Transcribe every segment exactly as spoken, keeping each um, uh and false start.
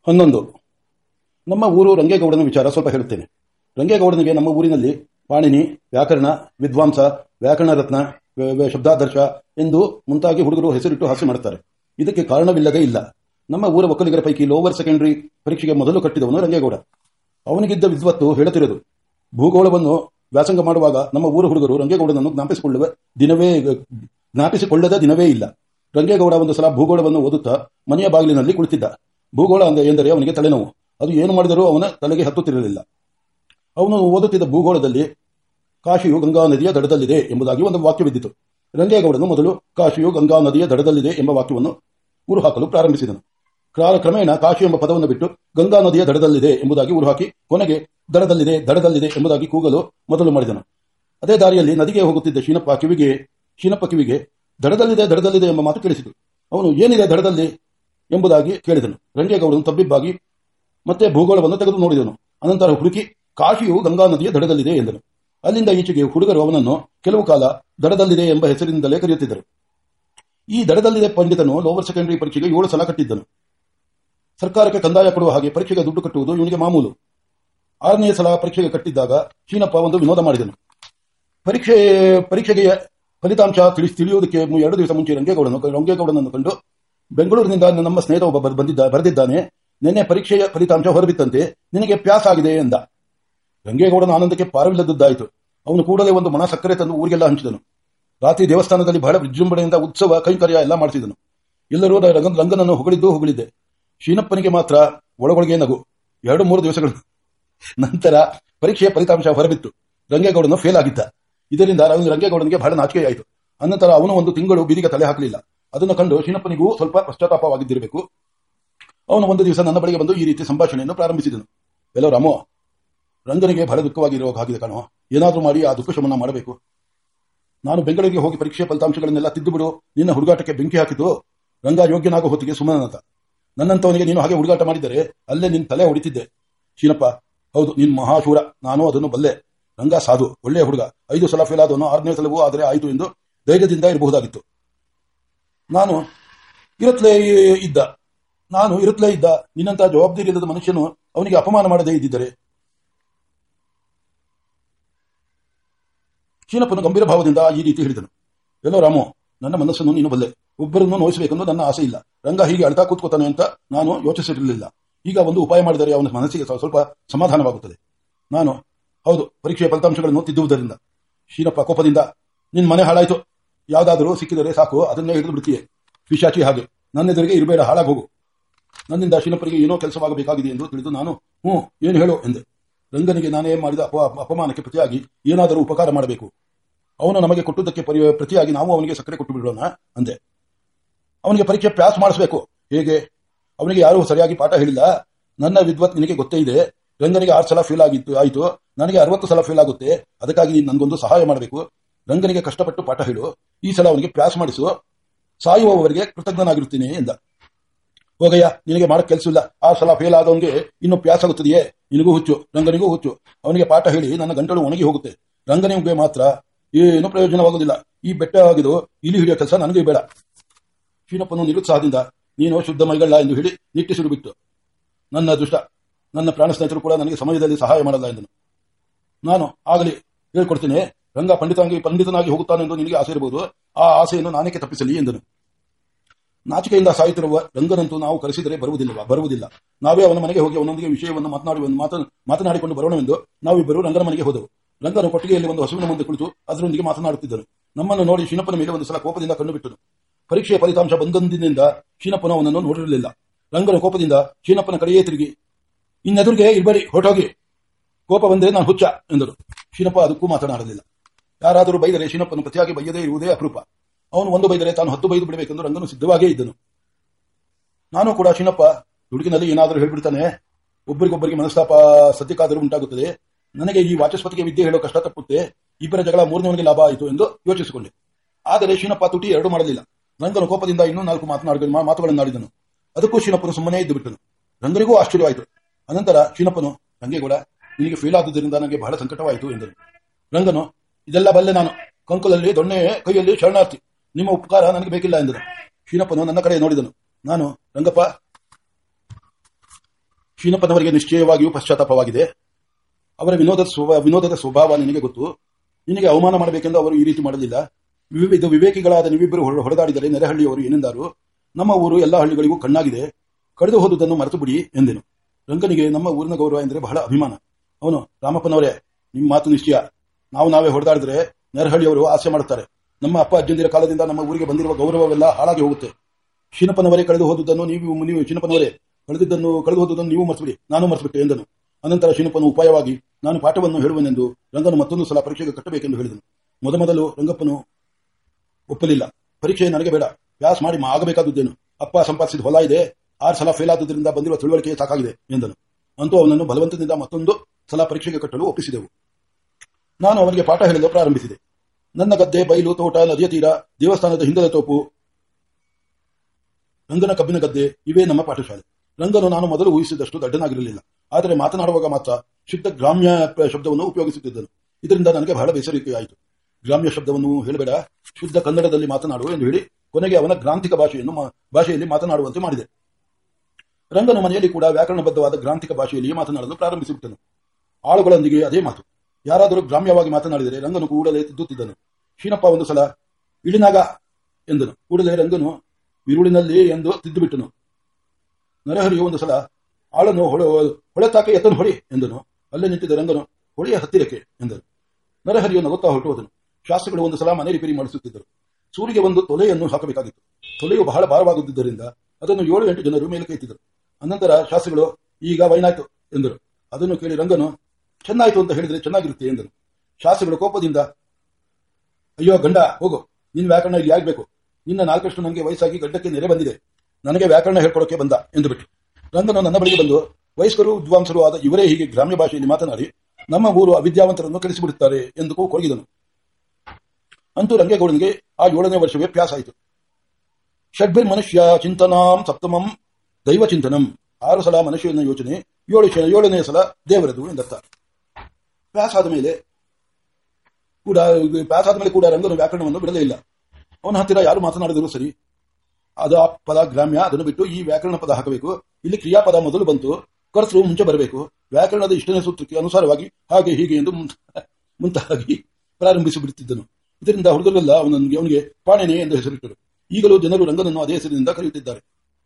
ಹನ್ನೊಂದು. ನಮ್ಮ ಊರು ರಂಗೇಗೌಡನ ವಿಚಾರ ಸ್ವಲ್ಪ ಹೇಳುತ್ತೇನೆ. ರಂಗೇಗೌಡನಿಗೆ ನಮ್ಮ ಊರಿನಲ್ಲಿ ಪಾಣಿನಿ, ವ್ಯಾಕರಣ ವಿದ್ವಾಂಸ, ವ್ಯಾಕರಣ ರತ್ನ, ಶಬ್ದಾದರ್ಶ ಎಂದು ಮುಂತಾಗಿ ಹುಡುಗರು ಹೆಸರಿಟ್ಟು ಹಾಸ್ಯ ಮಾಡುತ್ತಾರೆ. ಇದಕ್ಕೆ ಕಾರಣವಿಲ್ಲದೇ ಇಲ್ಲ. ನಮ್ಮ ಊರ ಒಕ್ಕಲಿಗರ ಪೈಕಿ ಲೋವರ್ ಸೆಕೆಂಡರಿ ಪರೀಕ್ಷೆಗೆ ಮೊದಲು ಕಟ್ಟಿದವನು ರಂಗೇಗೌಡ. ಅವನಿಗಿದ್ದ ವಿದ್ವತ್ತು ಹೇಳುತ್ತಿರದು. ಭೂಗೋಳವನ್ನು ವ್ಯಾಸಂಗ ಮಾಡುವಾಗ ನಮ್ಮ ಊರ ಹುಡುಗರು ರಂಗೇಗೌಡನನ್ನು ಜ್ಞಾಪಿಸಿಕೊಳ್ಳುವ ದಿನವೇ ಜ್ಞಾಪಿಸಿಕೊಳ್ಳದ ದಿನವೇ ಇಲ್ಲ. ರಂಗೇಗೌಡ ಒಂದು ಸಲ ಭೂಗೋಳವನ್ನು ಓದುತ್ತಾ ಮನೆಯ ಬಾಗಿಲಿನಲ್ಲಿ ಕುಳಿತಿದ್ದ. ಭೂಗೋಳ ಎಂದರೆ ಅವನಿಗೆ ತಲೆನೋವು. ಅದು ಏನು ಮಾಡಿದರೂ ಅವನ ತಲೆಗೆ ಹತ್ತುತ್ತಿರಲಿಲ್ಲ. ಅವನು ಓದುತ್ತಿದ್ದ ಭೂಗೋಳದಲ್ಲಿ ಕಾಶಿಯು ಗಂಗಾ ನದಿಯ ದಡದಲ್ಲಿದೆ ಎಂಬುದಾಗಿ ಒಂದು ವಾಕ್ಯವಿದ್ದಿತು. ರಂಗೇಗೌಡನು ಮೊದಲು ಕಾಶಿಯು ಗಂಗಾ ನದಿಯ ದಡದಲ್ಲಿದೆ ಎಂಬ ವಾಕ್ಯವನ್ನು ಊರು ಹಾಕಲು ಪ್ರಾರಂಭಿಸಿದನು. ಕ್ರಮೇಣ ಕಾಶಿ ಎಂಬ ಪದವನ್ನು ಬಿಟ್ಟು ಗಂಗಾ ನದಿಯ ದಡದಲ್ಲಿದೆ ಎಂಬುದಾಗಿ ಊರು ಹಾಕಿ ಕೊನೆಗೆ ದಡದಲ್ಲಿದೆ ದಡದಲ್ಲಿದೆ ಎಂಬುದಾಗಿ ಕೂಗಲು ಮೊದಲು ಮಾಡಿದನು. ಅದೇ ದಾರಿಯಲ್ಲಿ ನದಿಗೆ ಹೋಗುತ್ತಿದ್ದ ಶೀನಪ್ಪ ಕಿವಿಗೆ ಶೀನಪ್ಪ ಕಿವಿಗೆ ದಡದಲ್ಲಿದೆ ದಡದಲ್ಲಿದೆ ಎಂಬ ಮಾತು ಕೇಳಿಸಿತು. ಅವನು ಏನಿದೆ ದಡದಲ್ಲಿ ಎಂಬುದಾಗಿ ಕೇಳಿದನು. ರಂಗೇಗೌಡನು ತಬ್ಬಿಬ್ಬಾಗಿ ಮತ್ತೆ ಭೂಗೋಳವನ್ನು ತೆಗೆದು ನೋಡಿದನು. ಅನಂತರ ಹುಡುಕಿ ಕಾಶಿಯು ಗಂಗಾ ನದಿಯ ದಡದಲ್ಲಿದೆ ಎಂದನು. ಅಲ್ಲಿಂದ ಈಚೆಗೆ ಹುಡುಗರು ಅವನನ್ನು ಕೆಲವು ಕಾಲ ದಡದಲ್ಲಿದೆ ಎಂಬ ಹೆಸರಿನಿಂದಲೇ ಕರೆಯುತ್ತಿದ್ದರು. ಈ ದಡದಲ್ಲಿದೆ ಪಂಡಿತನು ಲೋವರ್ ಸೆಕೆಂಡರಿ ಪರೀಕ್ಷೆಗೆ ಏಳು ಸಲ ಕಟ್ಟಿದ್ದನು. ಸರ್ಕಾರಕ್ಕೆ ಕಂದಾಯ ಕೊಡುವ ಹಾಗೆ ಪರೀಕ್ಷೆಗೆ ದುಡ್ಡು ಕಟ್ಟುವುದು ಇವನಿಗೆ ಮಾಮೂಲು. ಆರನೇ ಸಲ ಪರೀಕ್ಷೆಗೆ ಕಟ್ಟಿದ್ದಾಗ ಶೀನಪ್ಪ ಒಂದು ವಿನೋದ ಮಾಡಿದನು. ಪರೀಕ್ಷೆ ಪರೀಕ್ಷೆಗೆ ಫಲಿತಾಂಶ ತಿಳಿಸಿ ತಿಳಿಯುವುದಕ್ಕೆ ಎರಡು ದಿವಸ ಮುಂಚೆ ರಂಗೇಗೌಡನು ರಂಗೇಗೌಡನನ್ನು ಕಂಡು ಬೆಂಗಳೂರಿನಿಂದ ನಮ್ಮ ಸ್ನೇಹಿತ ಒಬ್ಬ ಬಂದಿದ್ದ ಬರೆದಿದ್ದಾನೆ, ನಿನ್ನೆ ಪರೀಕ್ಷೆಯ ಫಲಿತಾಂಶ ಹೊರಬಿತ್ತಂತೆ, ನಿನಗೆ ಪ್ಯಾಸ್ ಆಗಿದೆ ಎಂದ. ರಂಗೇಗೌಡನ ಆನಂದಕ್ಕೆ ಪಾರವಿಲ್ಲದದ್ದಾಯಿತು. ಅವನು ಕೂಡಲೇ ಒಂದು ಮಣ ಸಕ್ಕರೆ ತಂದು ಊರಿಗೆಲ್ಲ ಹಂಚಿದನು. ರಾತ್ರಿ ದೇವಸ್ಥಾನದಲ್ಲಿ ಬಹಳ ವಿಜೃಂಭಣೆಯಿಂದ ಉತ್ಸವ ಕೈಂಕರ್ಯ ಎಲ್ಲ ಮಾಡಿಸಿದನು. ಎಲ್ಲರೂ ರಂಗನನ್ನು ಹೊಗಳಿದ್ದು ಹೊಗಳಿದ್ದೆ. ಶೀನಪ್ಪನಿಗೆ ಮಾತ್ರ ಒಳಗೊಳಗೆ ನಗು. ಎರಡು ಮೂರು ದಿವಸಗಳ ನಂತರ ಪರೀಕ್ಷೆಯ ಫಲಿತಾಂಶ ಹೊರಬಿತ್ತು. ರಂಗೇಗೌಡನು ಫೇಲ್ ಆಗಿದ್ದ. ಇದರಿಂದ ರಂಗೇಗೌಡನಿಗೆ ಬಹಳ ನಾಚಿಕೆಯಾಯಿತು. ಅನಂತರ ಅವನು ಒಂದು ತಿಂಗಳು ಬೀದಿಗೆ ತಲೆ ಹಾಕಲಿಲ್ಲ. ಅದನ್ನು ಕಂಡು ಶೀನಪ್ಪನಿಗೂ ಸ್ವಲ್ಪ ಪಶ್ಚಾತ್ತಾಪವಾಗಿದ್ದಿರಬೇಕು. ಅವನು ಒಂದು ದಿವಸ ನನ್ನ ಬಳಿಗೆ ಬಂದು ಈ ರೀತಿ ಸಂಭಾಷಣೆಯನ್ನು ಪ್ರಾರಂಭಿಸಿದನು. ಎಲ್ಲೋ ರಾಮೋ, ರಂಗನಿಗೆ ಬಹಳ ದುಃಖವಾಗಿರುವ ಹಾಗಿದೆ ಕಾಣೋ, ಏನಾದರೂ ಮಾಡಿ ಆ ದುಃಖ ಶಮನ ಮಾಡಬೇಕು. ನಾನು ಬೆಂಗಳೂರಿಗೆ ಹೋಗಿ ಪರೀಕ್ಷೆ ಫಲಿತಾಂಶಗಳನ್ನೆಲ್ಲ ತಿದ್ದುಬಿಡು, ನಿನ್ನ ಹುಡುಗಾಟಕ್ಕೆ ಬೆಂಕಿ ಹಾಕಿತು. ರಂಗ ಯೋಗ್ಯನಾಗೋ ಹೊತ್ತಿಗೆ ಸುಮ್ಮನಂತ. ನನ್ನಂತವನಿಗೆ ನೀನು ಹಾಗೆ ಹುಡುಗಾಟ ಮಾಡಿದರೆ ಅಲ್ಲೇ ನಿನ್ನ ತಲೆ ಹೊಡಿತಿದ್ದೆ. ಶೀನಪ್ಪ, ಹೌದು, ನೀನು ಮಹಾಶೂರ, ನಾನು ಅದನ್ನು ಬಲ್ಲೆ. ರಂಗ ಸಾಧು, ಒಳ್ಳೆಯ ಹುಡುಗ. ಐದು ಸಲ ಫೇಲ್ ಆದವನು ಆರನೇ ಸಲವೂ ಆದರೆ ಆಯಿತು ಎಂದು ಧೈರ್ಯದಿಂದ ಇರಬಹುದಾಗಿತ್ತು. ನಾನು ಇರುತ್ತಲೇ ಇದ್ದ ನಾನು ಇರುತ್ತಲೇ ಇದ್ದ ನಿನ್ನಂತ ಜವಾಬ್ದಾರಿ ಇಲ್ಲದ ಮನುಷ್ಯನು ಅವನಿಗೆ ಅಪಮಾನ ಮಾಡದೇ ಇದ್ದಿದ್ದರೆ. ಶೀನಪ್ಪನು ಗಂಭೀರ ಭಾವದಿಂದ ಈ ರೀತಿ ಹೇಳಿದನು. ಎಲ್ಲೋ ರಾಮು, ನನ್ನ ಮನಸ್ಸನ್ನು ನೀನು ಬಲ್ಲೆ. ಒಬ್ಬರನ್ನು ನೋಯಿಸಬೇಕೆಂದು ನನ್ನ ಆಸೆ ಇಲ್ಲ. ರಂಗ ಹೀಗೆ ಅಳ್ತಾ ಕೂತ್ಕೋತಾನೆ ಅಂತ ನಾನು ಯೋಚಿಸಿರಲಿಲ್ಲ. ಈಗ ಒಂದು ಉಪಾಯ ಮಾಡಿದರೆ ಅವನ ಮನಸ್ಸಿಗೆ ಸ್ವಲ್ಪ ಸಮಾಧಾನವಾಗುತ್ತದೆ. ನಾನು ಹೌದು, ಪರೀಕ್ಷೆಯ ಫಲಿತಾಂಶಗಳನ್ನು ತಿದ್ದುವುದರಿಂದ. ಶೀನಪ್ಪ ಕೋಪದಿಂದ, ನಿನ್ನ ಮನೆ ಹಾಳಾಯಿತು. ಯಾವುದಾದರೂ ಸಿಕ್ಕಿದರೆ ಸಾಕು, ಅದನ್ನೇ ಹಿಡಿದು ಬಿಡ್ತೀಯೆ. ಪಿಶಾಚಿ ಹಾಗೆ ನನ್ನೆದುರಿಗೆ ಇರಬೇಡ, ಹಾಳಾಗೋಗು. ನನ್ನಿಂದ ಶೀನಪ್ಪನಿಗೆ ಏನೋ ಕೆಲಸವಾಗಬೇಕಾಗಿದೆ ಎಂದು ತಿಳಿದು ನಾನು ಹ್ಞೂ ಏನು ಹೇಳು ಎಂದೆ. ರಂಗನಿಗೆ ನಾನೇ ಮಾಡಿದ ಅಪ ಅಪಮಾನಕ್ಕೆ ಪ್ರತಿಯಾಗಿ ಏನಾದರೂ ಉಪಕಾರ ಮಾಡಬೇಕು. ಅವನು ನಮಗೆ ಕೊಟ್ಟುದಕ್ಕೆ ಪ್ರತಿಯಾಗಿ ನಾವು ಅವನಿಗೆ ಸಕ್ಕರೆ ಕೊಟ್ಟು ಬಿಡೋಣ ಅಂದೆ. ಅವನಿಗೆ ಪರೀಕ್ಷೆ ಪಾಸ್ ಮಾಡಿಸಬೇಕು. ಹೇಗೆ? ಅವನಿಗೆ ಯಾರೂ ಸರಿಯಾಗಿ ಪಾಠ ಹೇಳಿಲ್ಲ. ನನ್ನ ವಿದ್ವತ್ ನಿನಗೆ ಗೊತ್ತೇ ಇದೆ. ರಂಗನಿಗೆ ಆರು ಸಲ ಫೇಲ್ ಆಗಿತ್ತು ಆಯಿತು, ನನಗೆ ಅರವತ್ತು ಸಲ ಫೇಲ್ ಆಗುತ್ತೆ. ಅದಕ್ಕಾಗಿ ನೀನು ನನಗೊಂದು ಸಹಾಯ ಮಾಡಬೇಕು. ರಂಗನಿಗೆ ಕಷ್ಟಪಟ್ಟು ಪಾಠ ಹೇಳು. ಈ ಸಲ ಅವನಿಗೆ ಪಾಸ್ ಮಾಡಿಸು. ಸಾಯುವವರಿಗೆ ಕೃತಜ್ಞನಾಗಿರುತ್ತೀನಿ ಎಂದ. ಹೋಗಯ್ಯ, ನಿನಗೆ ಮಾಡಕ್ಕೆ ಕೆಲಸ ಇಲ್ಲ. ಆ ಸಲ ಫೇಲ್ ಆದವನಿಗೆ ಇನ್ನು ಪ್ಯಾಸ್ ಆಗುತ್ತದೆಯೇ? ನಿನಗೂ ಹುಚ್ಚು, ರಂಗನಿಗೂ ಹುಚ್ಚು. ಅವನಿಗೆ ಪಾಠ ಹೇಳಿ ನನ್ನ ಗಂಟಲು ಒಣಗಿ ಹೋಗುತ್ತೆ. ರಂಗನಿಗೆ ಮಾತ್ರ ಏನು ಪ್ರಯೋಜನವಾಗುವುದಿಲ್ಲ. ಈ ಬೆಟ್ಟ ಆಗಿದ್ದು ಇಲಿ ಹಿಡಿಯೋ ಕೆಲಸ ನನಗೆ ಬೇಡ. ಶೀನಪ್ಪನು ನಿರುತ್ಸಾಹದಿಂದ, ನೀನು ಶುದ್ಧ ಮೈಗಳ್ಳ ಎಂದು ಹೇಳಿ ನಿಟ್ಟಿಸಿರು ಬಿಟ್ಟು, ನನ್ನ ದುಷ್ಟ, ನನ್ನ ಪ್ರಾಣ ಸ್ನೇಹಿತರು ಕೂಡ ನನಗೆ ಸಮಯದಲ್ಲಿ ಸಹಾಯ ಮಾಡಲ್ಲ ಎಂದನು. ನಾನು ಆಗಲಿ ಹೇಳ್ಕೊಡ್ತೇನೆ. ರಂಗ ಪಂಡಿತನಾಗಿ ಪಂಡಿತನಾಗಿ ಹೋಗುತ್ತಾನೆಂದು ನಿನಗೆ ಆಸೆ ಇರಬಹುದು. ಆ ಆಸೆಯನ್ನು ನಾನೇಕೆ ತಪ್ಪಿಸಲಿ ಎಂದನು. ನಾಚಿಕೆಯಿಂದ ಸಾಯುತ್ತಿರುವ ರಂಗನಂತೂ ನಾವು ಕರೆಸಿದರೆ ಬರುವುದಿಲ್ಲವಾ? ಬರುವುದಿಲ್ಲ. ನಾವೇ ಅವನ ಮನೆಗೆ ಹೋಗಿ ಅವನೊಂದಿಗೆ ವಿಷಯವನ್ನು ಮಾತನಾಡುವ ಮಾತನಾಡಿಕೊಂಡು ಬರೋಣವೆಂದು ನಾವಿಬ್ಬರು ರಂಗನ ಮನೆಗೆ ಹೋದೆವು. ರಂಗನು ಕೊಟ್ಟಿಗೆಯಲ್ಲಿ ಒಂದು ಹಸುವಿನ ಮುಂದೆ ಕುಳಿತು ಅದರೊಂದಿಗೆ ಮಾತನಾಡುತ್ತಿದ್ದನು. ನಮ್ಮನ್ನು ನೋಡಿ ಶೀನಪ್ಪನ ಮೇಲೆ ಒಂದು ಸಲ ಕೋಪದಿಂದ ಕಣ್ಣು ಬಿಟ್ಟನು. ಪರೀಕ್ಷೆಯ ಫಲಿತಾಂಶ ಬಂದಂದಿನಿಂದ ಶೀನಪ್ಪನ ಅವನನ್ನು ನೋಡಿರಲಿಲ್ಲ. ರಂಗನ ಕೋಪದಿಂದ ಶೀನಪ್ಪನ ಕಡೆಯೇ ತಿರುಗಿ, ಇನ್ನೆದುರಿಗೆ ಇರ್ಬೇಡಿ, ಹೊರಟೋಗಿ. ಕೋಪ ಬಂದರೆ ನಾನು ಹುಚ್ಚ ಎಂದರು. ಶೀನಪ್ಪ ಅದಕ್ಕೂ ಮಾತನಾಡಲಿಲ್ಲ. ಯಾರಾದರೂ ಬೈದರೆ ಶೀನಪ್ಪನು ಪ್ರತಿಯಾಗಿ ಬೈಯದೇ ಇರುವುದೇ ಅಪರೂಪ. ಅವನು ಒಂದು ಬೈದರೆ ತಾನು ಹತ್ತು ಬೈದು ಬಿಡಬೇಕೆಂದು ರಂಗನು ಸಿದ್ಧವಾಗೇ ಇದ್ದನು. ನಾನು ಕೂಡ ಶೀನಪ್ಪ ದುಡುಕಿನಲ್ಲಿ ಏನಾದರೂ ಹೇಳ್ಬಿಡ್ತಾನೆ, ಒಬ್ಬರಿಗೊಬ್ಬರಿಗೆ ಮನಸ್ತಾಪ ಸದ್ಯಕ್ಕಾದರೂ ಉಂಟಾಗುತ್ತದೆ. ನನಗೆ ಈ ವಾಚಸ್ಪತಿಗೆ ವಿದ್ಯೆ ಹೇಳೋ ಕಷ್ಟ ತಪ್ಪುತ್ತೆ. ಇಬ್ಬರ ಜಗಳ ಮೂರನೇವನಿಗೆ ಲಾಭ ಆಯಿತು ಎಂದು ಯೋಚಿಸಿಕೊಂಡೆ. ಆದರೆ ಶೀನಪ್ಪ ತುಟಿ ಎರಡು ಮಾಡಲಿಲ್ಲ. ರಂಗನು ಕೋಪದಿಂದ ಇನ್ನೂ ನಾಲ್ಕು ಮಾತನಾಡ ಮಾತುಗಳನ್ನಾಡಿದನು. ಅದಕ್ಕೂ ಶೀನಪ್ಪನು ಸುಮ್ಮನೆ ಇದ್ದು ಬಿಟ್ಟನು. ರಂಗನಿಗೂ ಆಶ್ಚರ್ಯವಾಯಿತು. ಅನಂತರ ಶೀನಪ್ಪನು, ರಂಗೇಗೌಡ, ನಿನಗೆ ಫೇಲ್ ಆದುದರಿಂದ ನನಗೆ ಬಹಳ ಸಂಕಟವಾಯಿತು ಎಂದನು. ರಂಗನು, ಇದೆಲ್ಲ ಬಲ್ಲೆ ನಾನು. ಕಂಕುಲಲ್ಲಿ ದೊಣ್ಣೆ, ಕೈಯಲ್ಲಿ ಶರಣಾರ್ಥಿ. ನಿಮ್ಮ ಉಪಕಾರ ನನಗೆ ಬೇಕಿಲ್ಲ ಎಂದನು. ಶೀನಪ್ಪನು ನನ್ನ ಕಡೆ ನೋಡಿದನು. ನಾನು, ರಂಗಪ್ಪ, ಶೀನಪ್ಪನವರಿಗೆ ನಿಶ್ಚಯವಾಗಿಯೂ ಪಶ್ಚಾತ್ತಾಪವಾಗಿದೆ. ಅವರ ವಿನೋದದ ಸ್ವಭಾವ ವಿನೋದದ ಸ್ವಭಾವ ನಿನಗೆ ಗೊತ್ತು. ನಿನಗೆ ಅವಮಾನ ಮಾಡಬೇಕೆಂದು ಅವರು ಈ ರೀತಿ ಮಾಡಲಿಲ್ಲ. ಇದು ವಿವೇಕಿಗಳಾದ ನೀವಿಬ್ಬರು ಹೊಡೆದಾಡಿದರೆ ನೆರೆಹಳ್ಳಿಯವರು ಏನೆಂದಾರು, ನಮ್ಮ ಊರು ಎಲ್ಲಾ ಹಳ್ಳಿಗಳಿಗೂ ಕಣ್ಣಾಗಿದೆ, ಕಳೆದು ಹೋದುದನ್ನು ಮರೆತು ಬಿಡಿ ಎಂದೆನು. ರಂಗನಿಗೆ ನಮ್ಮ ಊರಿನ ಗೌರವ ಎಂದರೆ ಬಹಳ ಅಭಿಮಾನ. ಅವನು, ರಾಮಪ್ಪನವರೇ, ನಿಮ್ಮ ಮಾತು ನಿಶ್ಚಯ. ನಾವು ನಾವೇ ಹೊಡೆದಾಡಿದ್ರೆ ನೆರೆಹಳ್ಳಿಯವರು ಆಸೆ ಮಾಡುತ್ತಾರೆ. ನಮ್ಮ ಅಪ್ಪ ಅಜ್ಜಂದಿರ ಕಾಲದಿಂದ ನಮ್ಮ ಊರಿಗೆ ಬಂದಿರುವ ಗೌರವವೆಲ್ಲ ಹಾಳಾಗಿ ಹೋಗುತ್ತೆ. ಶೀನಪ್ಪನವರೇ ಕಳೆದು ಹೋದುದನ್ನು ನೀವು ನೀವು ಶೀನಪ್ಪನವರೇ ಕಳೆದಿದ್ದನ್ನು ಕಳೆದು ಹೋದುದನ್ನು ನೀವು ಮರೆತುಬಿಡಿ, ನಾನು ಮರೆತುಬಿಟ್ಟೆ ಎಂದನು. ಅನಂತರ ಶೀನಪ್ಪನು ಉಪಾಯವಾಗಿ ನಾನು ಪಾಠವನ್ನು ಹೇಳುವನೆಂದು ರಂಗನು ಮತ್ತೊಂದು ಸಲ ಪರೀಕ್ಷೆಗೆ ಕಟ್ಟಬೇಕೆಂದು ಹೇಳಿದನು. ಮೊದಮೊದಲು ರಂಗಪ್ಪನು ಒಪ್ಪಲಿಲ್ಲ. ಪರೀಕ್ಷೆ ನನಗೆ ಬೇಡ, ವ್ಯಾಸ್ ಮಾಡಿ ಆಗಬೇಕಾದುದ್ದೇನು. ಅಪ್ಪ ಸಂಪಾದಿಸಿದ ಹೊಲ ಇದೆ, ಆರು ಸಲ ಫೇಲ್ ಆದುದರಿಂದ ಬಂದಿರುವ ತಿಳುವಳಿಕೆ ಸಾಕಾಗಿದೆ ಎಂದನು. ಅಂತೂ ಅವನನ್ನು ಬಲವಂತದಿಂದ ಮತ್ತೊಂದು ಸಲ ಪರೀಕ್ಷೆಗೆ ಕಟ್ಟಲು ಒಪ್ಪಿಸಿದೆವು. ನಾನು ಅವನಿಗೆ ಪಾಠ ಹೇಳಲು ಪ್ರಾರಂಭಿಸಿದೆ. ನನ್ನ ಗದ್ದೆ, ಬಯಲು, ತೋಟ, ನದಿಯ ತೀರ, ದೇವಸ್ಥಾನದ ಹಿಂದದ ತೋಪು, ರಂಗನ ಕಬ್ಬಿನ ಗದ್ದೆ ಇವೇ ನಮ್ಮ ಪಾಠಶಾಲೆ. ರಂಗನು ನಾನು ಮೊದಲು ಊಹಿಸಿದಷ್ಟು ದಡ್ಡನಾಗಿರಲಿಲ್ಲ. ಆದರೆ ಮಾತನಾಡುವಾಗ ಮಾತ್ರ ಶುದ್ಧ ಗ್ರಾಮ್ಯ ಶಬ್ದವನ್ನು ಉಪಯೋಗಿಸುತ್ತಿದ್ದನು. ಇದರಿಂದ ನನಗೆ ಬಹಳ ಬೇಸರಿಕೆಯಾಯಿತು. ಗ್ರಾಮ್ಯ ಶಬ್ದವನ್ನು ಹೇಳಬೇಡ, ಶುದ್ಧ ಕನ್ನಡದಲ್ಲಿ ಮಾತನಾಡು ಎಂದು ಹೇಳಿ ಕೊನೆಗೆ ಅವನ ಗ್ರಾಂಥಿಕ ಭಾಷೆಯನ್ನು ಭಾಷೆಯಲ್ಲಿ ಮಾತನಾಡುವಂತೆ ಮಾಡಿದೆ. ರಂಗನು ಮನೆಯಲ್ಲಿ ಕೂಡ ವ್ಯಾಕರಣಬದ್ಧವಾದ ಗ್ರಾಂಥಿಕ ಭಾಷೆಯಲ್ಲಿ ಮಾತನಾಡಲು ಪ್ರಾರಂಭಿಸಿಬಿಟ್ಟನು. ಆಳುಗಳೊಂದಿಗೆ ಅದೇ ಮಾತು. ಯಾರಾದರೂ ಗ್ರಾಮ್ಯವಾಗಿ ಮಾತನಾಡಿದರೆ ರಂಗನು ಕೂಡಲೇ ತಿದ್ದುತ್ತಿದ್ದನು. ಶೀನಪ್ಪ ಒಂದು ಸಲ ಇಳಿನಾಗ ಎಂದನು. ಕೂಡಲೇ ರಂಗನು ಇರುಳಿನಲ್ಲಿ ಎಂದು ತಿದ್ದುಬಿಟ್ಟನು. ನರಹರಿಯು ಒಂದು ಸಲ ಆಳನ್ನು ಹೊಳೆತಾಕೆ ಎತ್ತನು ಹೊಳಿ ಎಂದನು. ಅಲ್ಲೇ ನಿಂತಿದ್ದ ರಂಗನು ಹೊಳೆಯ ಹತ್ತಿರಕ್ಕೆ ಎಂದನು. ನರಹರಿಯು ನಗುತ್ತಾ ಹೊರಟು ಹೋದನು. ಶಾಸ್ತ್ರಿಗಳು ಒಂದು ಸಲ ಮನೆ ರಿಪೇರಿ ಮಾಡಿಸುತ್ತಿದ್ದರು. ಸೂರಿಗೆ ಒಂದು ತೊಲೆಯನ್ನು ಹಾಕಬೇಕಾಗಿತ್ತು. ತೊಲೆಯು ಬಹಳ ಭಾರವಾಗುತ್ತಿದ್ದರಿಂದ ಅದನ್ನು ಏಳು ಎಂಟು ಜನರು ಮೇಲಕ್ಕೆ ಎತ್ತಿದರು. ಅನಂತರ ಶಾಸ್ತ್ರಿಗಳು ಈಗ ವೈನಾಯ್ತು ಎಂದರು. ಅದನ್ನು ಕೇಳಿ ರಂಗನು ಚೆನ್ನಾಯ್ತು ಅಂತ ಹೇಳಿದ್ರೆ ಚೆನ್ನಾಗಿರುತ್ತೆ ಎಂದನು. ಶಾಸ್ತ್ರಿಗಳು ಕೋಪದಿಂದ, ಅಯ್ಯೋ ಗಂಡ ಹೋಗು, ನಿನ್ನ ವ್ಯಾಕರಣ ಇಲ್ಲಿ ಆಗಬೇಕು. ನಿನ್ನ ನಾಲ್ಕಷ್ಟು ನನಗೆ ವಯಸ್ಸಾಗಿ ಗಡ್ಡಕ್ಕೆ ನೆರೆ ಬಂದಿದೆ, ನನಗೆ ವ್ಯಾಕರಣ ಹೇಳ್ಕೊಡೋಕೆ ಬಂದ ಎಂದು ಬಿಟ್ಟು ರಂಗನು ನನ್ನ ಬಳಿಗೆ ಬಂದು, ವಯಸ್ಕರು ವಿದ್ವಾಂಸರು ಆದ ಇವರೇ ಹೀಗೆ ಗ್ರಾಮ್ಯ ಭಾಷೆಯಲ್ಲಿ ಮಾತನಾಡಿ ನಮ್ಮ ಊರು ಅವಿದ್ಯಾವಂತರನ್ನು ಕಳಿಸಿಬಿಡುತ್ತಾರೆ ಎಂದು ಕೊರಗಿದನು. ಅಂತೂ ರಂಗೇಗೌಡನಿಗೆ ಆ ಏಳನೇ ವರ್ಷವೇ ಪ್ಯಾಸ್ ಆಯಿತು. ಷಡ್ಭಿರ್ ಮನುಷ್ಯ ಚಿಂತನಾಂ ಸಪ್ತಮಂ ದೈವ ಚಿಂತನಂ. ಆರು ಸಲ ಮನುಷ್ಯನ ಯೋಚನೆ, ಏಳು ಏಳನೇ ಸಲ ದೇವರದು ಎಂದರ್ಥ. ಪ್ಯಾಸ್ ಆದ ಮೇಲೆ ಕೂಡ ಪ್ಯಾಸ್ ಆದ ಮೇಲೆ ಕೂಡ ರಂಗನು ವ್ಯಾಕರಣವನ್ನು ಬಿಡಲೇ ಇಲ್ಲ. ಅವನ ಹತ್ತಿರ ಯಾರು ಮಾತನಾಡಿದರೂ ಸರಿ, ಅದು ಆ ಪದ ಗ್ರಾಮ್ಯ, ಅದನ್ನು ಬಿಟ್ಟು ಈ ವ್ಯಾಕರಣ ಪದ ಹಾಕಬೇಕು, ಇಲ್ಲಿ ಕ್ರಿಯಾಪದ ಮೊದಲು ಬಂತು, ಕರ್ತೃ ಮುಂಚೆ ಬರಬೇಕು, ವ್ಯಾಕರಣದ ಇಷ್ಟನೇ ಸೂತ್ರಕ್ಕೆ ಅನುಸಾರವಾಗಿ ಹಾಗೆ ಹೀಗೆ ಎಂದು ಮುಂತಾಗಿ ಪ್ರಾರಂಭಿಸಿ ಬಿಡುತ್ತಿದ್ದನು. ಇದರಿಂದ ಹುಡುಗರೆಲ್ಲ ಅವನಿಗೆ ಅವನಿಗೆ ಪಾಣೆನೆ ಎಂದು ಹೆಸರಿಟ್ಟರು. ಈಗಲೂ ಜನರು ರಂಗನನ್ನು ಅದೇ ಹೆಸರಿನಿಂದ ಕರೆಯುತ್ತಿದ್ದಾರೆ.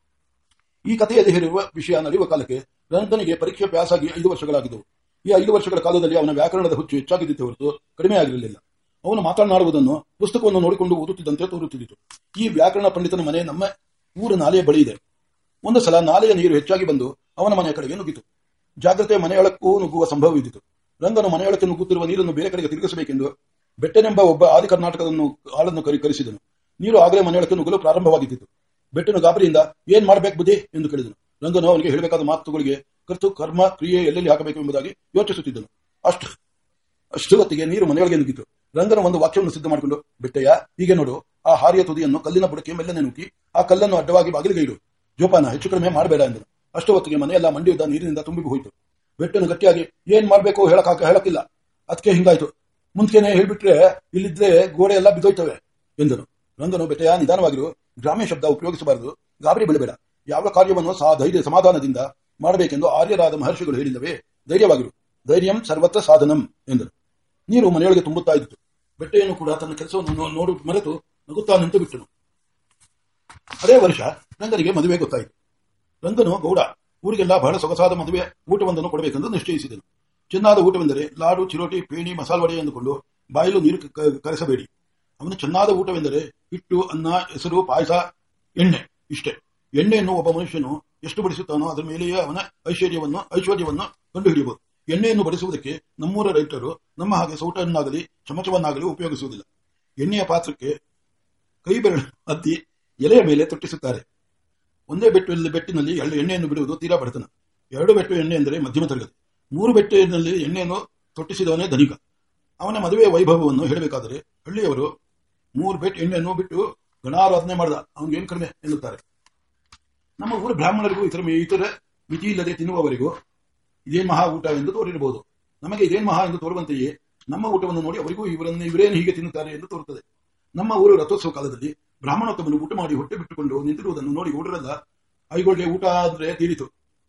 ಈ ಕಥೆಯಲ್ಲಿ ಹೇಳಿರುವ ವಿಷಯ ನಡೆಯುವ ಕಾಲಕ್ಕೆ ರಂಗನಿಗೆ ಪರೀಕ್ಷೆ ಪ್ಯಾಸ್ ಆಗಿ ಐದು ವರ್ಷಗಳಾಗಿದ್ದವು. ಈ ಐದು ವರ್ಷಗಳ ಕಾಲದಲ್ಲಿ ಅವನ ವ್ಯಾಕರಣದ ಹುಚ್ಚು ಹೆಚ್ಚಾಗಿದ್ದಿತ್ತು ಹೊರತು ಕಡಿಮೆ ಆಗಿರಲಿಲ್ಲ. ಅವನು ಮಾತನಾಡುವುದನ್ನು ಪುಸ್ತಕವನ್ನು ನೋಡಿಕೊಂಡು ಓದುತ್ತಿದ್ದಂತೆ ತೋರುತ್ತಿದ್ದಿತು. ಈ ವ್ಯಾಕರಣ ಪಂಡಿತನ ಮನೆ ನಮ್ಮ ಊರ ನಾಲೆಯ ಬಳಿ ಇದೆ. ಒಂದು ಸಲ ನಾಲೆಯ ನೀರು ಹೆಚ್ಚಾಗಿ ಬಂದು ಅವನ ಮನೆಯ ಕಡೆಗೆ ನುಗ್ಗಿತು. ಜಾಗ್ರತೆ ಮನೆಯೊಳಕ್ಕೂ ನುಗ್ಗುವ ಸಂಭವವಿದ್ದಿತು. ರಂಗನು ಮನೆಯೊಳಕ್ಕೆ ನುಗ್ಗುತ್ತಿರುವ ನೀರನ್ನು ಬೇರೆ ಕಡೆಗೆ ತಿರುಗಿಸಬೇಕೆಂದು ಬೆಟ್ಟನೆಂಬ ಒಬ್ಬ ಆದಿ ಕರ್ನಾಟಕದ ಆಳನ್ನು ಕರಿ ಕರೆಸಿದನು. ನೀರು ಆಗಲೇ ಮನೆಯೊಳಕ್ಕೆ ನುಗ್ಗಲು ಪ್ರಾರಂಭವಾಗಿದ್ದಿತು. ಬೆಟ್ಟನು ಗಾಬರಿಯಿಂದ ಏನ್ ಮಾಡಬೇಕು ಬುದ್ಧಿ ಎಂದು ಕೇಳಿದನು. ರಂಗನು ಅವನಿಗೆ ಹೇಳಬೇಕಾದ ಮಾತುಗಳಿಗೆ ಕರ್ತು ಕರ್ಮ ಕ್ರಿಯೆ ಎಲ್ಲೆಲ್ಲಿ ಹಾಕಬೇಕು ಎಂಬುದಾಗಿ ಯೋಚಿಸುತ್ತಿದ್ದನು. ಅಷ್ಟು ಅಷ್ಟು ಹೊತ್ತಿಗೆ ನೀರು ಮನೆಯೊಳಗೆ ನುಗ್ಗಿತು. ರಂಗನು ಒಂದು ವಾಕ್ಯವನ್ನು ಸಿದ್ಧ ಮಾಡಿಕೊಂಡು, ಬೆಟ್ಟಯ್ಯ, ಹೀಗೆ ನೋಡು, ಆ ಹಾರಿಯ ತುದಿಯನ್ನು ಕಲ್ಲಿನ ಬುಡಕ್ಕೆ ಮೆಲ್ಲನೆ ನುಗ್ಗಿ ಆ ಕಲ್ಲನ್ನು ಅಡ್ಡವಾಗಿ ಬಾಗಿಲಿಗೆ ಇಡು, ಜೋಪಾನ ಹೆಚ್ಚು ಕಡಿಮೆ ಮಾಡಬೇಡ ಎಂದನು. ಅಷ್ಟು ಹೊತ್ತಿಗೆ ಮನೆಯೆಲ್ಲ ಮಂಡಿಯುದ್ದ ನೀರಿನಿಂದ ತುಂಬಿ ಹೋಯಿತು. ಬೆಟ್ಟನು ಗಟ್ಟಿಯಾಗಿ ಏನ್ ಮಾಡಬೇಕು ಹೇಳಕ್ ಹೇಳಕ್ಕಿಲ್ಲ, ಅದಕ್ಕೆ ಹಿಂಗಾಯ್ತು, ಮುಂದೆನೆ ಹೇಳ್ಬಿಟ್ರೆ ಇಲ್ಲಿದ್ರೆ ಗೋಡೆ ಎಲ್ಲ ಬಿದ್ದೋಯ್ತವೆ ಎಂದನು. ರಂಗನು, ಬೆಟ್ಟಯ್ಯ ನಿಧಾನವಾಗಿರು, ಗ್ರಾಮ್ಯ ಶಬ್ದ ಉಪಯೋಗಿಸಬಾರದು, ಗಾಬರಿ ಬೆಳಬೇಡ, ಯಾವ ಕಾರ್ಯವನ್ನು ಸಹ ಧೈರ್ಯ ಸಮಾಧಾನದಿಂದ ಮಾಡಬೇಕೆಂದು ಆರ್ಯರಾದ ಮಹರ್ಷಿಗಳು ಹೇಳಿಲ್ಲವೇ, ಧೈರ್ಯವಾಗಿರು, ಧೈರ್ಯಂ ಸರ್ವತ್ರ ಸಾಧನಂ ಎಂದರು. ನೀರು ಮನೆಯೊಳಗೆ ತುಂಬುತ್ತಾ ಇದ್ದಿತು. ಬೆಟ್ಟೆಯನ್ನು ಕೂಡ ತನ್ನ ಕೆಲಸವನ್ನು ನೋಡು ಮರೆತು ನಗುತ್ತಾ ನಿಂತು ಬಿಟ್ಟನು. ಅದೇ ವರ್ಷ ರಂಗನಿಗೆ ಮದುವೆ ಗೊತ್ತಾಯಿತು. ರಂಗನು ಗೌಡ ಊರಿಗೆಲ್ಲ ಬಹಳ ಸೊಗಸಾದ ಮದುವೆ ಊಟವೊಂದನ್ನು ಕೊಡಬೇಕೆಂದು ನಿಶ್ಚಯಿಸಿದನು. ಚೆನ್ನಾದ ಊಟವೆಂದರೆ ಲಾಡು, ಚಿರೋಟಿ, ಪೇಣಿ, ಮಸಾಲವಡೆ ಎಂದುಕೊಂಡು ಬಾಯಲು ನೀರು ಕರೆಸಬೇಡಿ. ಅವನು ಚೆನ್ನಾದ ಊಟವೆಂದರೆ ಹಿಟ್ಟು, ಅನ್ನ, ಹೆಸರು, ಪಾಯಸ, ಎಣ್ಣೆ, ಇಷ್ಟೇ. ಎಣ್ಣೆಯನ್ನು ಒಬ್ಬ ಮನುಷ್ಯನು ಎಷ್ಟು ಬಡಿಸುತ್ತಾನೋ ಅದರ ಮೇಲೆಯೇ ಅವನ ಐಶ್ವರ್ಯವನ್ನು ಐಶ್ವರ್ಯವನ್ನು ಕಂಡುಹಿಡಿಯಬಹುದು. ಎಣ್ಣೆಯನ್ನು ಬಡಿಸುವುದಕ್ಕೆ ನಮ್ಮೂರ ರೈತರು ನಮ್ಮ ಹಾಗೆ ಸೌಟನ್ನಾಗಲಿ ಚಮಚವನ್ನಾಗಲಿ ಉಪಯೋಗಿಸುವುದಿಲ್ಲ. ಎಣ್ಣೆಯ ಪಾತ್ರಕ್ಕೆ ಕೈ ಬೆರಳು ಹತ್ತಿ ಎಲೆಯ ಮೇಲೆ ತೊಟ್ಟಿಸುತ್ತಾರೆ. ಒಂದೇ ಬೆಟ್ಟು ಬೆಟ್ಟಿನಲ್ಲಿ ಎರಡು ಎಣ್ಣೆಯನ್ನು ಬಿಡುವುದು ತೀರಾ ಬಡತನ. ಎರಡು ಬೆಟ್ಟು ಎಣ್ಣೆ ಎಂದರೆ ಮಧ್ಯಮ ತರಗತಿ. ಮೂರು ಬೆಟ್ಟಿನಲ್ಲಿ ಎಣ್ಣೆಯನ್ನು ತೊಟ್ಟಿಸಿದವನೇ ಧನಿಕ. ಅವನ ಮದುವೆಯ ವೈಭವವನ್ನು ಹೇಳಬೇಕಾದರೆ ಹಳ್ಳಿಯವರು ಮೂರು ಬೆಟ್ಟು ಎಣ್ಣೆಯನ್ನು ಬಿಟ್ಟು ಗಣಾರಾಧನೆ ಮಾಡಿದ, ಅವನಿಗೇನು ಕಡಿಮೆ ಎನ್ನುತ್ತಾರೆ. ನಮ್ಮ ಊರ ಬ್ರಾಹ್ಮಣರಿಗೂ ಇತರ ಇತರ ಮಿತಿ ಇಲ್ಲದೆ ತಿನ್ನುವವರಿಗೂ ಇದೇನ್ ಮಹಾ ಊಟ ಎಂದು ತೋರಿರಬಹುದು. ನಮಗೆ ಇದೇನ್ ಮಹಾ ಎಂದು ತೋರುವಂತೆಯೇ ನಮ್ಮ ಊಟವನ್ನು ನೋಡಿ ಅವರಿಗೂ ಇವರನ್ನು ಇವರೇನು ಹೀಗೆ ತಿನ್ನುತ್ತಾರೆ ಎಂದು ತೋರುತ್ತದೆ. ನಮ್ಮ ಊರು ರಥೋತ್ಸವ ಕಾಲದಲ್ಲಿ ಬ್ರಾಹ್ಮಣೋತ್ತಮನು ಊಟ ಮಾಡಿ ಹೊಟ್ಟೆ ಬಿಟ್ಟುಕೊಂಡು ನಿಂತಿರುವುದನ್ನು ನೋಡಿ ಊಟರೆಲ್ಲ ಐಗೊಳ್ಳೆ ಊಟ ಅಂದ್ರೆ ತೀರಿತು,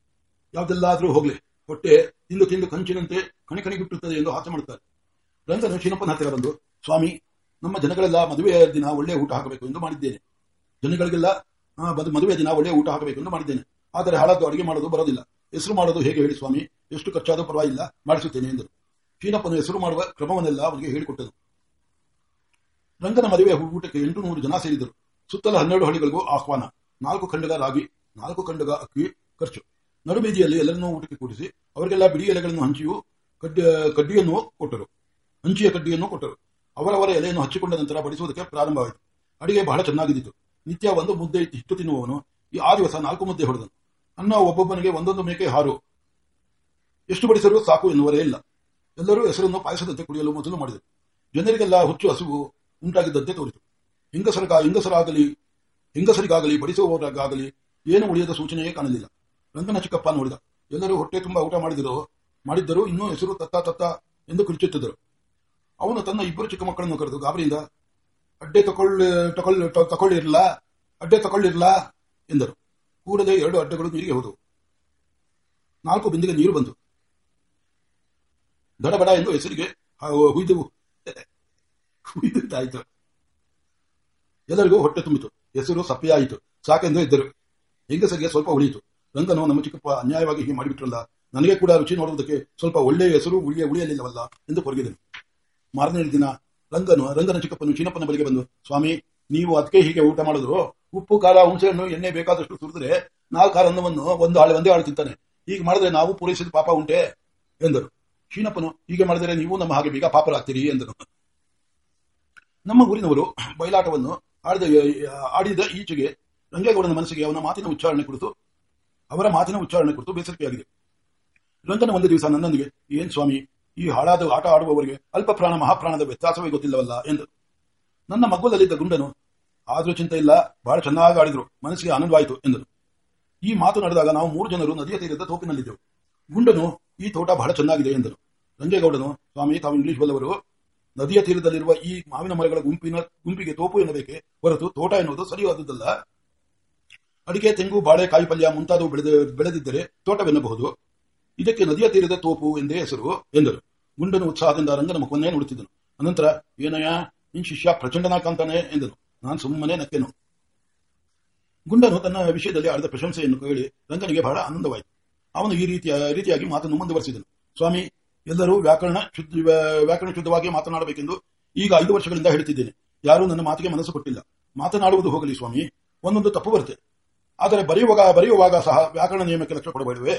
ಯಾವುದೆಲ್ಲಾದ್ರೂ ಹೋಗ್ಲಿ, ಹೊಟ್ಟೆ ತಿಂದು ತಿಂದು ಕಂಚಿನಂತೆ ಕಣಿ ಕಣಿಗುಟ್ಟುತ್ತದೆ ಎಂದು ಹಾಸ್ಯ ಮಾಡುತ್ತಾರೆ. ರಂಗನು ಶೀನಪ್ಪನ ಹತ್ತಿರ ಬಂದು, ಸ್ವಾಮಿ, ನಮ್ಮ ಜನಗಳೆಲ್ಲ ಮದುವೆಯ ದಿನ ಒಳ್ಳೆಯ ಊಟ ಹಾಕಬೇಕು ಎಂದು ಮಾಡಿದ್ದೇನೆ. ಜನಗಳಿಗೆಲ್ಲ ಮದುವೆಯ ದಿನ ಒಳ್ಳೆಯ ಊಟ ಹಾಕಬೇಕು ಎಂದು ಮಾಡಿದ್ದೇನೆ. ಆದರೆ ಹಾಳಾದ್ದು ಅಡುಗೆ ಮಾಡೋದು ಬರೋದಿಲ್ಲ. ಹೆಸರು ಮಾಡೋದು ಹೇಗೆ ಹೇಳಿ ಸ್ವಾಮಿ? ಎಷ್ಟು ಖರ್ಚಾದರೂ ಪರವಾಗಿಲ್ಲ, ಮಾಡಿಸುತ್ತೇನೆ ಎಂದರು. ಶೀನಪ್ಪನು ಹೆಸರು ಮಾಡುವ ಕ್ರಮವನ್ನೆಲ್ಲ ಅವನಿಗೆ ಹೇಳಿಕೊಟ್ಟನು. ರಂಗನ ಮದುವೆಯ ಊಟಕ್ಕೆ ಎಂಟು ನೂರು ಜನ ಸೇರಿದರು. ಸುತ್ತಲ ಹನ್ನೆರಡು ಹಳ್ಳಿಗಳಿಗೂ ಆಹ್ವಾನ. ನಾಲ್ಕು ಖಂಡಗ ರಾಗಿ, ನಾಲ್ಕು ಖಂಡಗ ಅಕ್ಕಿ ಖರ್ಚು. ನಡುಬೀದಿಯಲ್ಲಿ ಎಲ್ಲರನ್ನೂ ಊಟಕ್ಕೆ ಕೂಡಿಸಿ ಅವರಿಗೆಲ್ಲ ಬಿಡಿ ಎಲೆಗಳನ್ನು ಹಂಚಿಯೂ ಕಡ್ಡಿ ಕಡ್ಡಿಯನ್ನು ಕೊಟ್ಟರು ಹಂಚಿಯ ಕಡ್ಡಿಯನ್ನು ಕೊಟ್ಟರು. ಅವರವರ ಎಲೆಯನ್ನು ಹಚ್ಚಿಕೊಂಡ ನಂತರ ಬಡಿಸುವುದಕ್ಕೆ ಪ್ರಾರಂಭವಾಯಿತು. ಅಡಿಗೆ ಬಹಳ ಚೆನ್ನಾಗಿದ್ದಿತು. ನಿತ್ಯ ಒಂದು ಮುದ್ದೆ ಹಿಟ್ಟು ತಿನ್ನುವವನು ಆ ದಿವಸ ನಾಲ್ಕು ಮುದ್ದೆ ಹೊಡೆದನು. ಅನ್ನ ಒಬ್ಬೊಬ್ಬನಿಗೆ ಒಂದೊಂದು ಮೇಕೆ ಹಾರು. ಎಷ್ಟು ಬಡಿಸಲು ಸಾಕು ಎನ್ನುವರೇ ಇಲ್ಲ. ಎಲ್ಲರೂ ಹೆಸರನ್ನು ಪಾಯಸದಂತೆ ಕುಡಿಯಲು ಮೊದಲು ಮಾಡಿದರು. ಜನರಿಗೆಲ್ಲ ಹುಚ್ಚು ಹಸಿವು ಉಂಟಾಗಿದ್ದಂತೆ ತೋರಿತು. ಹೆಂಗಸರ ಹೆಂಗಸರಾಗಲಿ ಹೆಂಗಸರಿಗಾಗಲಿ ಬಡಿಸುವವರಿಗಾಗಲಿ ಏನು ಉಳಿಯದ ಸೂಚನೆಯೇ ಕಾಣಲಿಲ್ಲ. ರಂಗನ ಚಿಕ್ಕಪ್ಪ ನೋಡಿದ. ಎಲ್ಲರೂ ಹೊಟ್ಟೆ ತುಂಬಾ ಊಟ ಮಾಡಿದರು ಮಾಡಿದ್ದರು ಇನ್ನೂ ಹೆಸರು ತತ್ತ ತತ್ತ ಎಂದು ಕಿರುಚುತ್ತಿದ್ದರು. ಅವನು ತನ್ನ ಇಬ್ಬರು ಚಿಕ್ಕ ಮಕ್ಕಳನ್ನು ಕರೆದು ಗಾಬರಿಯಿಂದ, ಅಡ್ಡೆ ತಕೊಳ್ಳಿ ತಕೊಳ್ಳಿ ತಕೊಳ್ಳಿರ್ಲ ಅಡ್ಡೆ ತಕೊಳ್ಳಿರ್ಲ ಎಂದರು. ಕೂಡಲೇ ಎರಡು ಅಡ್ಡೆಗಳು ನೀರಿಗೆ ಹೋದವು. ನಾಲ್ಕು ಬಿಂದಿಗೆ ನೀರು ಬಂತು. ದಡಬಡ ಎಂದು ಹೆಸರಿಗೆ ಹುಯ್ದು ಹುಯ್ದಾಯಿತು. ಎಲ್ಲರಿಗೂ ಹೊಟ್ಟೆ ತುಂಬಿತು. ಹೆಸರು ಸಪ್ಪೆಯಾಯಿತು. ಸಾಕೆಂದು ಇದ್ದರು. ಹೆಂಗಸರಿಗೆ ಸ್ವಲ್ಪ ಉಳಿಯಿತು. ರಂಗನು, ನಮ್ಮ ಚಿಕ್ಕಪ್ಪ ಅನ್ಯಾಯವಾಗಿ ಹೀಗೆ ಮಾಡಿಬಿಟ್ರಲ್ಲ, ನನಗೆ ಕೂಡ ರುಚಿ ನೋಡುವುದಕ್ಕೆ ಸ್ವಲ್ಪ ಒಳ್ಳೆಯ ಹೆಸರು ಉಳಿಯ ಉಳಿಯಲಿಲ್ಲವಲ್ಲ ಎಂದು ಕೊರಗಿದನು. ಮಾರನೇ ದಿನ ರಂಗನು ರಂಗನ ಚಿಕ್ಕಪ್ಪನು ಚೀನಪ್ಪನ ಬಳಿಗೆ ಬಂದು, ಸ್ವಾಮಿ, ನೀವು ಅದಕ್ಕೆ ಹೀಗೆ ಊಟ ಮಾಡಿದ್ರು, ಉಪ್ಪು ಖಾರ ಹುಣಸೆಹಣ್ಣು ಎಣ್ಣೆ ಬೇಕಾದಷ್ಟು ಸುರಿದ್ರೆ ನಾಲ್ಕಾರು ಅನ್ನವನ್ನು ಒಂದು ಹಾಳೆ ಒಂದೇ ಹಾಳು ತಿಂತಾನೆ. ಹೀಗೆ ಮಾಡಿದ್ರೆ ನಾವು ಪೂರೈಸಿದ ಪಾಪ ಉಂಟೆ ಎಂದರು. ಚೀನಪ್ಪನು, ಹೀಗೆ ಮಾಡಿದರೆ ನೀವು ನಮ್ಮ ಹಾಗೆ ಬೇಗ ಪಾಪರಾಗ್ತೀರಿ ಎಂದರು. ನಮ್ಮ ಊರಿನವರು ಬಯಲಾಟವನ್ನು ಆಡಿದ ಆಡಿದ ಈಚೆಗೆ ರಂಗೇಗೌಡನ ಮನಸ್ಸಿಗೆ ಅವನ ಮಾತಿನ ಉಚ್ಚಾರಣೆ ಕುರಿತು ಅವರ ಮಾತಿನ ಉಚ್ಚಾರಣೆ ಕುರಿತು ಬೇಸರಿಕೆಯಾಗಿದೆ. ರಂಗನ ಒಂದು ದಿವಸ ನನ್ನೊಂದಿಗೆ, ಏನ್ ಸ್ವಾಮಿ, ಈ ಹಾಳಾದ ಆಟ ಆಡುವವರಿಗೆ ಅಲ್ಪ ಪ್ರಾಣ ಮಹಾಪ್ರಾಣದ ವ್ಯತ್ಯಾಸವೇ ಗೊತ್ತಿಲ್ಲವಲ್ಲ ಎಂದರು. ನನ್ನ ಮಗ್ಗುಲಲ್ಲಿದ್ದ ಗುಂಡನು, ಆದ್ರೂ ಚಿಂತೆ ಇಲ್ಲ, ಬಹಳ ಚೆನ್ನಾಗಿ ಆಡಿದ್ರು, ಮನಸ್ಸಿಗೆ ಆನಂದವಾಯಿತು ಎಂದರು. ಈ ಮಾತು ನಡೆದಾಗ ನಾವು ಮೂರು ಜನರು ನದಿಯ ತೀರದ ತೋಪಿನಲ್ಲಿದ್ದೆವು. ಗುಂಡನು, ಈ ತೋಟ ಬಹಳ ಚೆನ್ನಾಗಿದೆ ಎಂದರು. ರಂಗೇಗೌಡನು, ಸ್ವಾಮಿ, ತಾವು ಇಂಗ್ಲಿಷ್ ಬಲ್ಲವರು, ನದಿಯ ತೀರದಲ್ಲಿರುವ ಈ ಮಾವಿನ ಮರಗಳ ಗುಂಪಿನ ಗುಂಪಿಗೆ ತೋಪು ಎನ್ನಬೇಕೆ ಹೊರತು ತೋಟ ಎನ್ನುವುದು ಸರಿಯಾದದ್ದಲ್ಲ. ಅಡಿಕೆ, ತೆಂಗು, ಬಾಳೆ, ಕಾಯಿಪಲ್ಯ ಮುಂತಾದವು ಬೆಳೆದ ಬೆಳೆದಿದ್ದರೆ ತೋಟವೆನ್ನಬಹುದು. ಇದಕ್ಕೆ ನದಿಯ ತೀರದ ತೋಪು ಎಂದೇ ಹೆಸರು ಎಂದರು. ಗುಂಡನು ಉತ್ಸಾಹದಿಂದ ರಂಗನ ಮುಖವನ್ನೇ ನೋಡುತ್ತಿದ್ದನು. ಅನಂತರ, ಏನಯ್ಯ, ನಿನ್ ಶಿಷ್ಯ ಪ್ರಚಂಡನ ಕಾಂತಾನೆ ಎಂದನು. ನಾನು ಸುಮ್ಮನೆ ನಕ್ಕೆನು. ಗುಂಡನು ತನ್ನ ವಿಷಯದಲ್ಲಿ ಆಡಿದ ಪ್ರಶಂಸೆಯನ್ನು ಕೇಳಿ ರಂಗನಿಗೆ ಬಹಳ ಆನಂದವಾಯಿತು. ಅವನು ಈ ರೀತಿಯ ರೀತಿಯಾಗಿ ಮಾತನ್ನು ಮುಂದುವರೆಸಿದನು. ಸ್ವಾಮಿ, ಎಲ್ಲರೂ ವ್ಯಾಕರಣ ಶುದ್ಧ ವ್ಯಾಕರಣ ಶುದ್ಧವಾಗಿ ಮಾತನಾಡಬೇಕೆಂದು ಈಗ ಐದು ವರ್ಷಗಳಿಂದ ಹೇಳುತ್ತಿದ್ದೇನೆ. ಯಾರೂ ನನ್ನ ಮಾತಿಗೆ ಮನಸ್ಸು ಕೊಟ್ಟಿಲ್ಲ. ಮಾತನಾಡುವುದು ಹೋಗಲಿ ಸ್ವಾಮಿ, ಒಂದೊಂದು ತಪ್ಪು ಬರುತ್ತೆ. ಆದರೆ ಬರೆಯುವಾಗ ಬರೆಯುವಾಗ ಸಹ ವ್ಯಾಕರಣ ನಿಯಮಕ್ಕೆ ಲಕ್ಷ್ಯ ಕೊಡಬೇಡವೇ?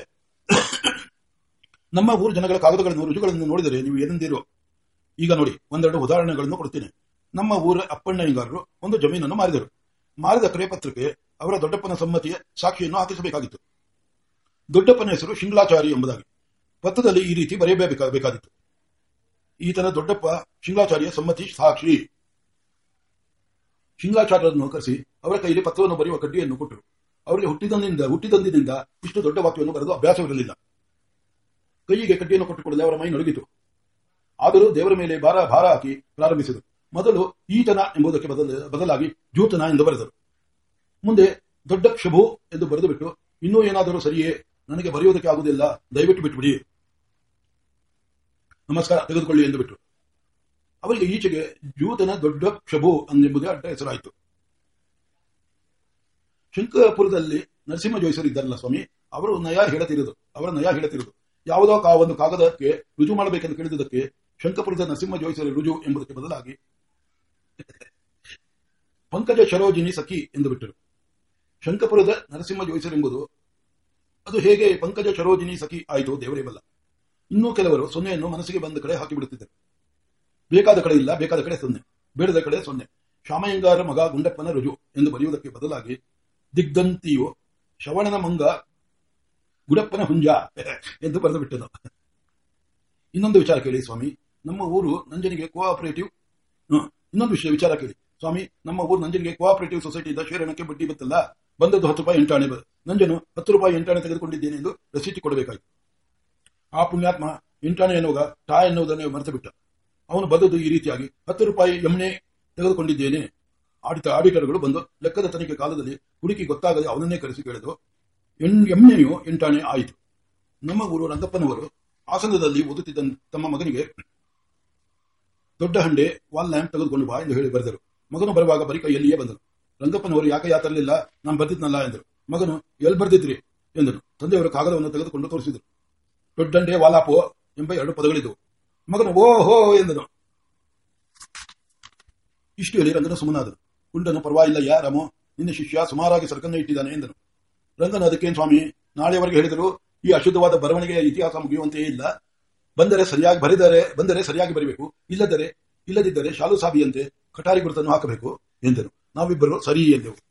ನಮ್ಮ ಊರು ಜನಗಳ ಕಾಗದಗಳನ್ನು ರುಜುಗಳನ್ನು ನೋಡಿದರೆ ನೀವು ಏನಂದಿರೋ. ಈಗ ನೋಡಿ, ಒಂದೆರಡು ಉದಾಹರಣೆಗಳನ್ನು ಕೊಡುತ್ತೇನೆ. ನಮ್ಮ ಊರ ಅಪ್ಪಣ್ಣಯ್ಯಂಗಾರರು ಒಂದು ಜಮೀನನ್ನು ಮಾರಿದರು. ಮಾರಿದ ಕ್ರಯಪತ್ರಕ್ಕೆ ಅವರ ದೊಡ್ಡಪ್ಪನ ಸಮ್ಮತಿಯ ಸಾಕ್ಷಿಯನ್ನು ಹಾಕಿಸಬೇಕಾಗಿತ್ತು. ದೊಡ್ಡಪ್ಪನ ಹೆಸರು ಶಿಂಗ್ಲಾಚಾರಿ ಎಂಬುದಾಗಿ ಪತ್ರದಲ್ಲಿ ಈ ರೀತಿ ಬರೆಯಬೇಕಾಗಿತ್ತು. ಈತನ ದೊಡ್ಡಪ್ಪ ಶಿಂಗ್ಲಾಚಾರ್ಯ ಸಮ್ಮತಿ ಸಾಕ್ಷಿ. ಶಿಂಗ್ಲಾಚಾರ್ಯರನ್ನು ಕರೆಸಿ ಅವರ ಕೈಯಲ್ಲಿ ಪತ್ರವನ್ನು ಬರೆಯುವ ಕಡ್ಡಿಯನ್ನು ಕೊಟ್ಟರು. ಅವರಿಗೆ ಹುಟ್ಟಿದಂದಿನಿಂದ ಹುಟ್ಟಿದಂದಿನಿಂದ ಇಷ್ಟು ದೊಡ್ಡ ವಾಕ್ಯವನ್ನು ಬರೆದು ಅಭ್ಯಾಸವಿರಲಿಲ್ಲ. ಕೈಯಿಗೆ ಕಡ್ಡಿಯನ್ನು ಕೊಟ್ಟುಕೊಳ್ಳದೆ ಅವರ ಮೈ ನಡುಗಿತು. ಆದರೂ ದೇವರ ಮೇಲೆ ಭಾರ ಭಾರ ಹಾಕಿ ಪ್ರಾರಂಭಿಸಿದರು. ಮೊದಲು ಈತನ ಎಂಬುದಕ್ಕೆ ಬದಲಾಗಿ ಜೂತನ ಎಂದು ಬರೆದರು. ಮುಂದೆ ದೊಡ್ಡ ಕ್ಷಭು ಎಂದು ಬರೆದು ಬಿಟ್ಟು, ಇನ್ನೂ ಏನಾದರೂ ಸರಿಯೇ, ನನಗೆ ಬರೆಯುವುದಕ್ಕೆ ಆಗುವುದಿಲ್ಲ, ದಯವಿಟ್ಟು ಬಿಟ್ಟುಬಿಡಿ, ನಮಸ್ಕಾರ, ತೆಗೆದುಕೊಳ್ಳಿ ಎಂದು ಬಿಟ್ಟರು. ಅವರಿಗೆ ಈಚೆಗೆ ಜೂತನ ದೊಡ್ಡ ಕ್ಷಭು ಎಂಬುದೇ ಅಡ್ಡ ಹೆಸರಾಯಿತು. ಶಂಕರಪುರದಲ್ಲಿ ನರಸಿಂಹ ಜೋಯಿಸರು ಇದ್ದಾರಲ್ಲ ಸ್ವಾಮಿ, ಅವರು ನಯ ಹೇಳತಿರುವುದು ಅವರ ನಯ ಹೇಳತಿರುವುದು ಯಾವುದೋ ಒಂದು ಕಾಗದಕ್ಕೆ ರುಜು ಮಾಡಬೇಕೆಂದು ಕೇಳಿದುದಕ್ಕೆ ಶಂಕರಪುರದ ನರಸಿಂಹ ಜೋಯಿಸರು ರುಜು ಎಂಬುದಕ್ಕೆ ಬದಲಾಗಿ ಪಂಕಜ ಸರೋಜಿನಿ ಸಖಿ ಎಂದು ಬಿಟ್ಟರು. ಶಂಕರಪುರದ ನರಸಿಂಹ ಜೋಯಿಸರು ಎಂಬುದು ಅದು ಹೇಗೆ ಪಂಕಜ ಸರೋಜಿನಿ ಸಖಿ ಆಯಿತು ದೇವರೇ ಬಲ್ಲ. ಇನ್ನೂ ಕೆಲವರು ಸೊನ್ನೆಯನ್ನು ಮನಸ್ಸಿಗೆ ಬಂದ ಕಡೆ ಹಾಕಿಬಿಡುತ್ತಿದ್ದರು. ಬೇಕಾದ ಕಡೆ ಇಲ್ಲ, ಬೇಕಾದ ಕಡೆ ಸೊನ್ನೆ, ಬೇಡದ ಕಡೆ ಸೊನ್ನೆ. ಶಾಮಯ್ಯಂಗಾರ ಮಗ ಗುಂಡಪ್ಪನ ರುಜು ಎಂದು ಬರೆಯುವುದಕ್ಕೆ ಬದಲಾಗಿ ದಿಗ್ಧಂತಿಯು ಶ್ರವಣನ ಮಂಗ ಗುಡಪ್ಪನ ಹುಂಜ ಎಂದು ಬರೆದು ಬಿಟ್ಟನು. ಇನ್ನೊಂದು ವಿಚಾರ ಕೇಳಿ ಸ್ವಾಮಿ, ನಮ್ಮ ಊರು ನಂಜನಿಗೆ ಕೋಆಪರೇಟಿವ್ ಇನ್ನೊಂದು ವಿಷಯ ವಿಚಾರ ಕೇಳಿ ಸ್ವಾಮಿ, ನಮ್ಮ ಊರು ನಂಜನಿಗೆ ಕೋಆಪರೇಟಿವ್ ಸೊಸೈಟಿಯಿಂದ ಶೇರಣಕ್ಕೆ ಬಡ್ಡಿ ಬತ್ತಲ್ಲ, ಬಂದದ್ದು ಹತ್ತು ರೂಪಾಯಿ ಎಂಟಾಣೆ. ನಂಜನು ಹತ್ತು ರೂಪಾಯಿ ಎಂಟಾಣೆ ತೆಗೆದುಕೊಂಡಿದ್ದೇನೆ ಎಂದು ರಸೀತಿ ಕೊಡಬೇಕಾಯಿತು. ಆ ಪುಣ್ಯಾತ್ಮ ಎಂಟಾಣೆ ಎನ್ನುವಾಗ ಟಾ ಎನ್ನುವುದನ್ನು ಮರೆತು ಬಿಟ್ಟ. ಅವನು ಬದದು ಈ ರೀತಿಯಾಗಿ ಹತ್ತು ರೂಪಾಯಿ ಎಮ್ಮೆ ತೆಗೆದುಕೊಂಡಿದ್ದೇನೆ. ಆಡಿತ ಆಡಿಟರ್ಗಳು ಬಂದು ಲೆಕ್ಕದ ತನಿಖೆ ಕಾಲದಲ್ಲಿ ಹುಡುಕಿ ಗೊತ್ತಾಗದೆ ಅವನನ್ನೇ ಕರೆಸಿ ಕೇಳಿದು ಎಮ್ಮೆಯು ಎಂಟಾಣೆ ಆಯಿತು. ನಮ್ಮ ಊರು ರಂಗಪ್ಪನವರು ಆಸನದಲ್ಲಿ ಓದುತ್ತಿದ್ದ ತಮ್ಮ ಮಗನಿಗೆ ದೊಡ್ಡ ಹಂಡೆ ವಾಲ್ ಲ್ಯಾಂಪ್ ತೆಗೆದುಕೊಂಡು ಬಾ ಎಂದು ಹೇಳಿ ಬರೆದರು. ಮಗನು ಬರುವಾಗ ಬರೀ ಕೈಯಲ್ಲಿಯೇ ಬಂದರು. ರಂಗಪ್ಪನವರು ಯಾಕೆ ಯಾ ತರಲಿಲ್ಲ, ನಾನು ಬರ್ದಿದ್ನಲ್ಲ ಎಂದರು. ಮಗನು ಎಲ್ಲಿ ಬರ್ದಿದ್ರಿ ಎಂದನು. ತಂದೆಯವರು ಕಾಗದವನ್ನು ತೆಗೆದುಕೊಂಡು ತೋರಿಸಿದರು. ದೊಡ್ಡಂಡೆ ವಾಲಾಪೋ ಎಂಬ ಎರಡು ಪದಗಳಿದ್ದವು. ಮಗನು ಓ ಹೋ ಎಂದನು. ಇಷ್ಟು ಹೇಳಿ ರಂಗನ ಸುಮ್ಮನಾದನು. ಕುಂಡನು ಪರವಾಗಿಲ್ಲಯ್ಯ ರಾಮು, ನಿನ್ನ ಶಿಷ್ಯ ಸುಮಾರಾಗಿ ಸರ್ಕನ್ನ ಇಟ್ಟಿದ್ದಾನೆ ಎಂದನು. ರಂಗನು ಅದಕ್ಕೇನು ಸ್ವಾಮಿ, ನಾಳೆಯವರೆಗೆ ಹೇಳಿದರು ಈ ಅಶುದ್ಧವಾದ ಬರವಣಿಗೆಯ ಇತಿಹಾಸ ಮುಗಿಯುವಂತೆಯೇ ಇಲ್ಲ. ಬಂದರೆ ಸರಿಯಾಗಿ ಬರೆದರೆ ಬಂದರೆ ಸರಿಯಾಗಿ ಬರೀಬೇಕು, ಇಲ್ಲದರೆ ಇಲ್ಲದಿದ್ದರೆ ಶಾಲು ಸಾಬಿಯಂತೆ ಕಟಾರಿ ಗುರುತನ್ನು ಹಾಕಬೇಕು ಎಂದನು. ನಾವಿಬ್ಬರು ಸರಿ ಎಂದೆವು.